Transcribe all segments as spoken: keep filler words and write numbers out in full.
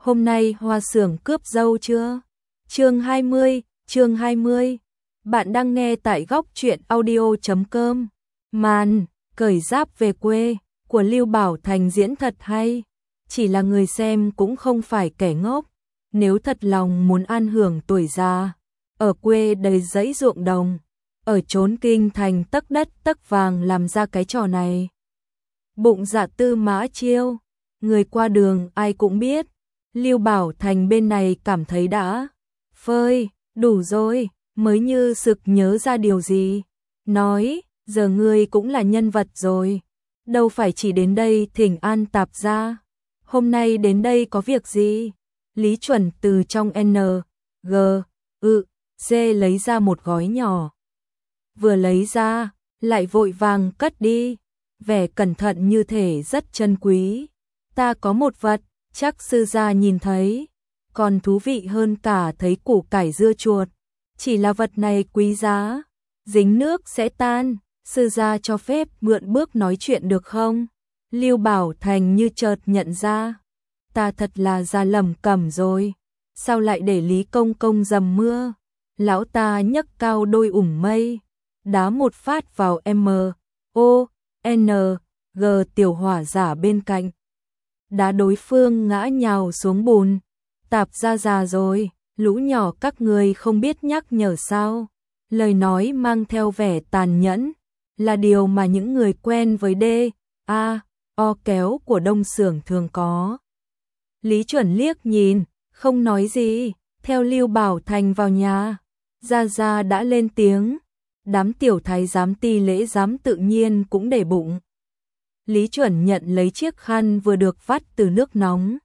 hôm nay Hoa Xưởng cướp dâu chưa? Chương hai mươi, chương hai mươi. Bạn đang nghe tại góc truyện audio chấm com. Màn cởi giáp về quê của Lưu Bảo Thành diễn thật hay, chỉ là người xem cũng không phải kẻ ngốc, nếu thật lòng muốn an hưởng tuổi già, ở quê đầy dãy ruộng đồng, ở chốn kinh thành tấc đất tấc vàng làm ra cái trò này. Bụng dạ Tư Mã Chiêu, người qua đường ai cũng biết, Lưu Bảo Thành bên này cảm thấy đã phơi đủ rồi, mới như sực nhớ ra điều gì, nói, giờ ngươi cũng là nhân vật rồi, đâu phải chỉ đến đây thỉnh an tạp gia, hôm nay đến đây có việc gì? Lý Chuẩn từ trong N, G, ư, C lấy ra một gói nhỏ. Vừa lấy ra, lại vội vàng cất đi, vẻ cẩn thận như thể rất chân quý. Ta có một vật, chắc sư gia nhìn thấy, còn thú vị hơn cả thấy củ cải dưa chuột. Chỉ là vật này quý giá, dính nước sẽ tan, sư gia cho phép mượn bước nói chuyện được không? Lưu Bảo Thành như chợt nhận ra, ta thật là ra lầm cẩm rồi, sao lại để Lý Công Công dầm mưa? Lão ta nhấc cao đôi ủng mây, đá một phát vào M, O, N, G tiểu hỏa giả bên cạnh. Đá đối phương ngã nhào xuống bùn, tạp ra già rồi, lũ nhỏ các người không biết nhắc nhở sao? Lời nói mang theo vẻ tàn nhẫn, là điều mà những người quen với D, A, O kéo của Đông Xưởng thường có. Lý Chuẩn liếc nhìn, không nói gì, theo Lưu Bảo Thành vào nhà. Gia Gia đã lên tiếng, đám tiểu thái giám ti lễ giám tự nhiên cũng để bụng. Lý Chuẩn nhận lấy chiếc khăn vừa được vắt từ nước nóng,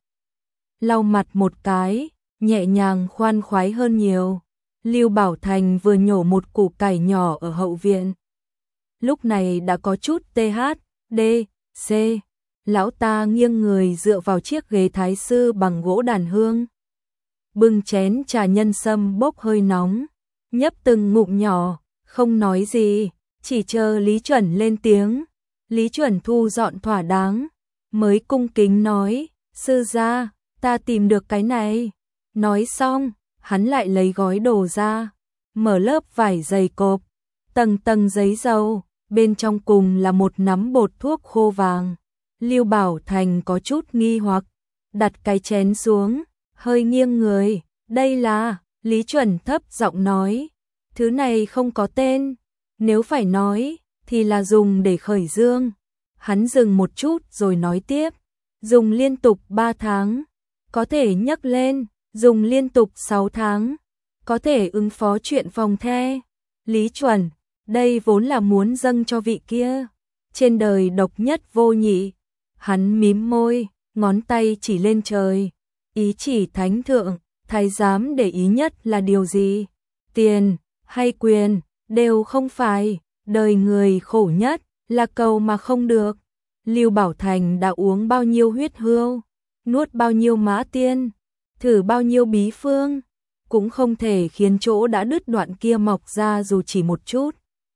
lau mặt một cái, nhẹ nhàng khoan khoái hơn nhiều. Lưu Bảo Thành vừa nhổ một củ cải nhỏ ở hậu viện, lúc này đã có chút T H, D, C. Lão ta nghiêng người dựa vào chiếc ghế thái sư bằng gỗ đàn hương, bưng chén trà nhân sâm bốc hơi nóng, nhấp từng ngụm nhỏ, không nói gì, chỉ chờ Lý Chuẩn lên tiếng. Lý Chuẩn thu dọn thỏa đáng, mới cung kính nói, sư gia, ta tìm được cái này. Nói xong, hắn lại lấy gói đồ ra, mở lớp vải dày cộp, tầng tầng giấy dầu, bên trong cùng là một nắm bột thuốc khô vàng. Lưu Bảo Thành có chút nghi hoặc, đặt cái chén xuống, hơi nghiêng người, đây là, Lý Chuẩn thấp giọng nói, thứ này không có tên, nếu phải nói, thì là dùng để khởi dương. Hắn dừng một chút rồi nói tiếp, dùng liên tục ba tháng, có thể nhấc lên, dùng liên tục sáu tháng, có thể ứng phó chuyện phòng the. Lý Chuẩn, đây vốn là muốn dâng cho vị kia, trên đời độc nhất vô nhị. Hắn mím môi, ngón tay chỉ lên trời, ý chỉ thánh thượng, thái giám để ý nhất là điều gì? Tiền hay quyền, đều không phải, đời người khổ nhất là cầu mà không được. Lưu Bảo Thành đã uống bao nhiêu huyết hươu, nuốt bao nhiêu mã tiên, thử bao nhiêu bí phương, cũng không thể khiến chỗ đã đứt đoạn kia mọc ra dù chỉ một chút.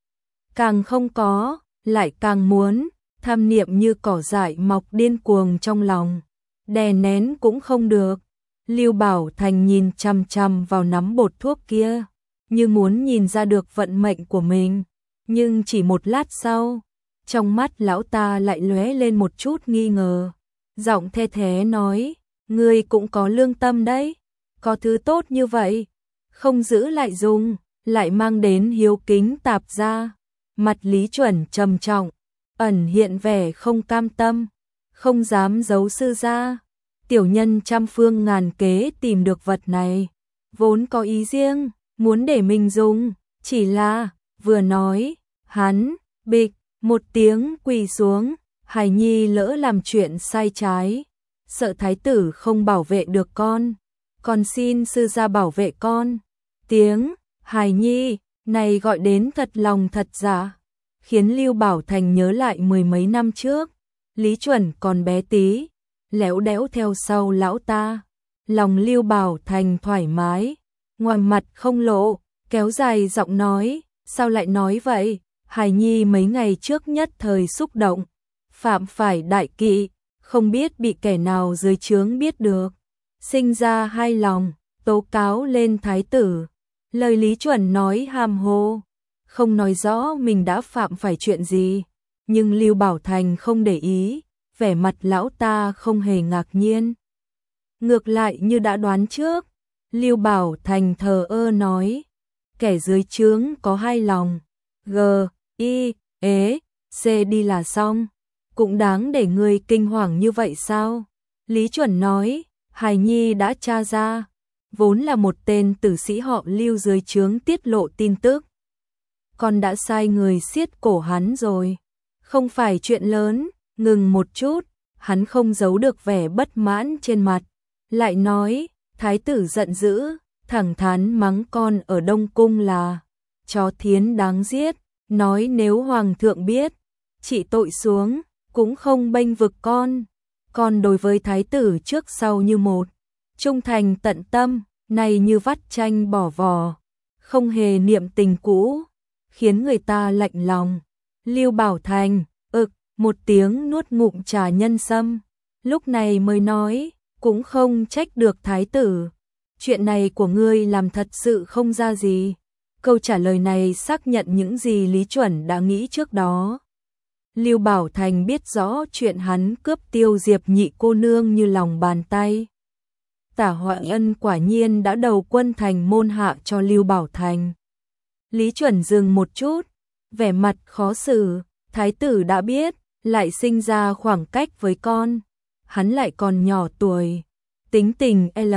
Càng không có, lại càng muốn, tham niệm như cỏ dại mọc điên cuồng trong lòng, đè nén cũng không được. Lưu Bảo Thành nhìn chằm chằm vào nắm bột thuốc kia, như muốn nhìn ra được vận mệnh của mình, nhưng chỉ một lát sau, trong mắt lão ta lại lóe lên một chút nghi ngờ, giọng the thé nói, ngươi cũng có lương tâm đấy, có thứ tốt như vậy, không giữ lại dùng, lại mang đến hiếu kính tạp gia. Mặt Lý Chuẩn trầm trọng, ẩn hiện vẻ không cam tâm, không dám giấu sư gia. Tiểu nhân trăm phương ngàn kế tìm được vật này, vốn có ý riêng, muốn để mình dùng, chỉ là, vừa nói, hắn, bịch, một tiếng quỳ xuống, hài nhi lỡ làm chuyện sai trái, sợ thái tử không bảo vệ được con, con xin sư gia bảo vệ con. Tiếng, hài nhi, này gọi đến thật lòng thật dạ, khiến Lưu Bảo Thành nhớ lại mười mấy năm trước, Lý Chuẩn còn bé tí, léo đẽo theo sau lão ta, lòng Lưu Bảo Thành thoải mái, ngoài mặt không lộ, kéo dài giọng nói, sao lại nói vậy? Hài nhi mấy ngày trước nhất thời xúc động, phạm phải đại kỵ, không biết bị kẻ nào dưới trướng biết được, sinh ra hai lòng, tố cáo lên thái tử. Lời Lý Chuẩn nói hàm hồ, không nói rõ mình đã phạm phải chuyện gì, nhưng Lưu Bảo Thành không để ý, vẻ mặt lão ta không hề ngạc nhiên. Ngược lại như đã đoán trước, Lưu Bảo Thành thờ ơ nói, kẻ dưới trướng có hai lòng, G, I, ế, C đi là xong, cũng đáng để người kinh hoàng như vậy sao? Lý Chuẩn nói, hài nhi đã tra ra, vốn là một tên tử sĩ họ Lưu dưới trướng tiết lộ tin tức. Con đã sai người siết cổ hắn rồi, không phải chuyện lớn. Ngừng một chút, hắn không giấu được vẻ bất mãn trên mặt, lại nói, thái tử giận dữ, thẳng thắn mắng con ở Đông Cung là chó thiến đáng giết, nói nếu hoàng thượng biết, trị tội xuống, cũng không bênh vực con. Con đối với thái tử trước sau như một, trung thành tận tâm, này như vắt chanh bỏ vò, không hề niệm tình cũ, khiến người ta lạnh lòng. Lưu Bảo Thành, ực, một tiếng nuốt ngụm trà nhân sâm, lúc này mới nói, cũng không trách được thái tử. Chuyện này của ngươi làm thật sự không ra gì. Câu trả lời này xác nhận những gì Lý Chuẩn đã nghĩ trước đó. Lưu Bảo Thành biết rõ chuyện hắn cướp Tiêu Diệp nhị cô nương như lòng bàn tay. Tả Hoại Ân quả nhiên đã đầu quân thành môn hạ cho Lưu Bảo Thành. Lý Chuẩn dừng một chút, vẻ mặt khó xử, thái tử đã biết, lại sinh ra khoảng cách với con. Hắn lại còn nhỏ tuổi, tính tình L,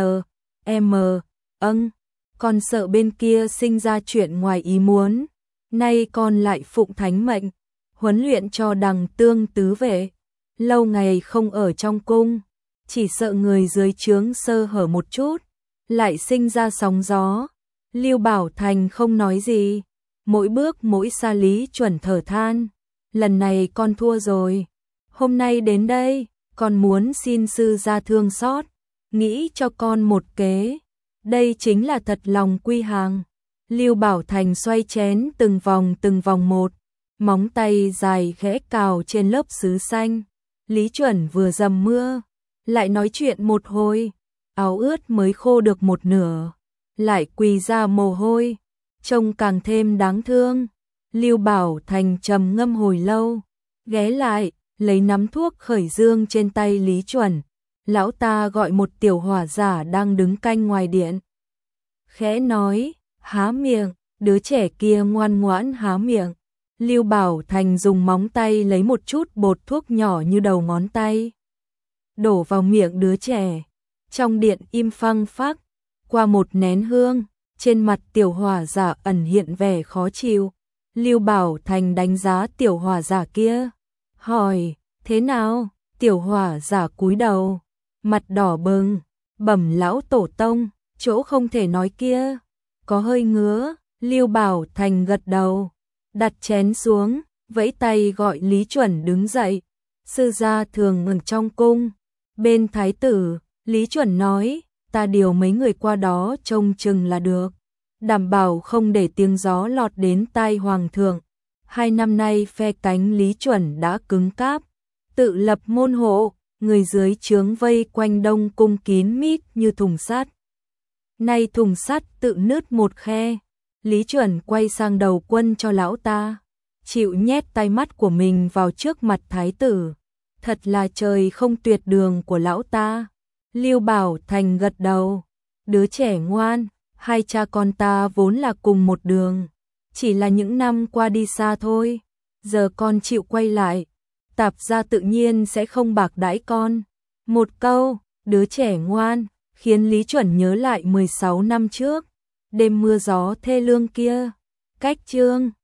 M, âng, con sợ bên kia sinh ra chuyện ngoài ý muốn. Nay con lại phụng thánh mệnh, huấn luyện cho đằng tương tứ vệ, lâu ngày không ở trong cung, chỉ sợ người dưới trướng sơ hở một chút, lại sinh ra sóng gió. Lưu Bảo Thành không nói gì, mỗi bước mỗi xa Lý Chuẩn thở than, lần này con thua rồi. Hôm nay đến đây, con muốn xin sư gia thương xót, nghĩ cho con một kế, đây chính là thật lòng quy hàng. Lưu Bảo Thành xoay chén từng vòng từng vòng một, móng tay dài khẽ cào trên lớp sứ xanh. Lý Chuẩn vừa dầm mưa, lại nói chuyện một hồi, áo ướt mới khô được một nửa, lại quỳ ra mồ hôi, trông càng thêm đáng thương. Lưu Bảo Thành trầm ngâm hồi lâu, ghé lại, lấy nắm thuốc khởi dương trên tay Lý Chuẩn. Lão ta gọi một tiểu hỏa giả đang đứng canh ngoài điện, khẽ nói, há miệng, đứa trẻ kia ngoan ngoãn há miệng. Lưu Bảo Thành dùng móng tay lấy một chút bột thuốc nhỏ như đầu ngón tay, đổ vào miệng đứa trẻ. Trong điện im phăng phắc, qua một nén hương, trên mặt tiểu hỏa giả ẩn hiện vẻ khó chịu. Lưu Bảo Thành đánh giá tiểu hỏa giả kia, hỏi, thế nào? Tiểu hỏa giả cúi đầu, mặt đỏ bừng, bẩm lão tổ tông, chỗ không thể nói kia, có hơi ngứa. Lưu Bảo Thành gật đầu, đặt chén xuống, vẫy tay gọi Lý Chuẩn đứng dậy. Sư gia thường ngừng trong cung, bên thái tử. Lý Chuẩn nói, ta điều mấy người qua đó trông chừng là được, đảm bảo không để tiếng gió lọt đến tai hoàng thượng. Hai năm nay phe cánh Lý Chuẩn đã cứng cáp, tự lập môn hộ, người dưới trướng vây quanh Đông Cung kín mít như thùng sắt. Nay thùng sắt tự nứt một khe, Lý Chuẩn quay sang đầu quân cho lão ta, chịu nhét tay mắt của mình vào trước mặt thái tử. Thật là trời không tuyệt đường của lão ta. Lưu Bảo Thành gật đầu, đứa trẻ ngoan, hai cha con ta vốn là cùng một đường, chỉ là những năm qua đi xa thôi, giờ con chịu quay lại, Tạp gia tự nhiên sẽ không bạc đãi con. Một câu, đứa trẻ ngoan, khiến Lý Chuẩn nhớ lại mười sáu năm trước, đêm mưa gió thê lương kia. Cách chương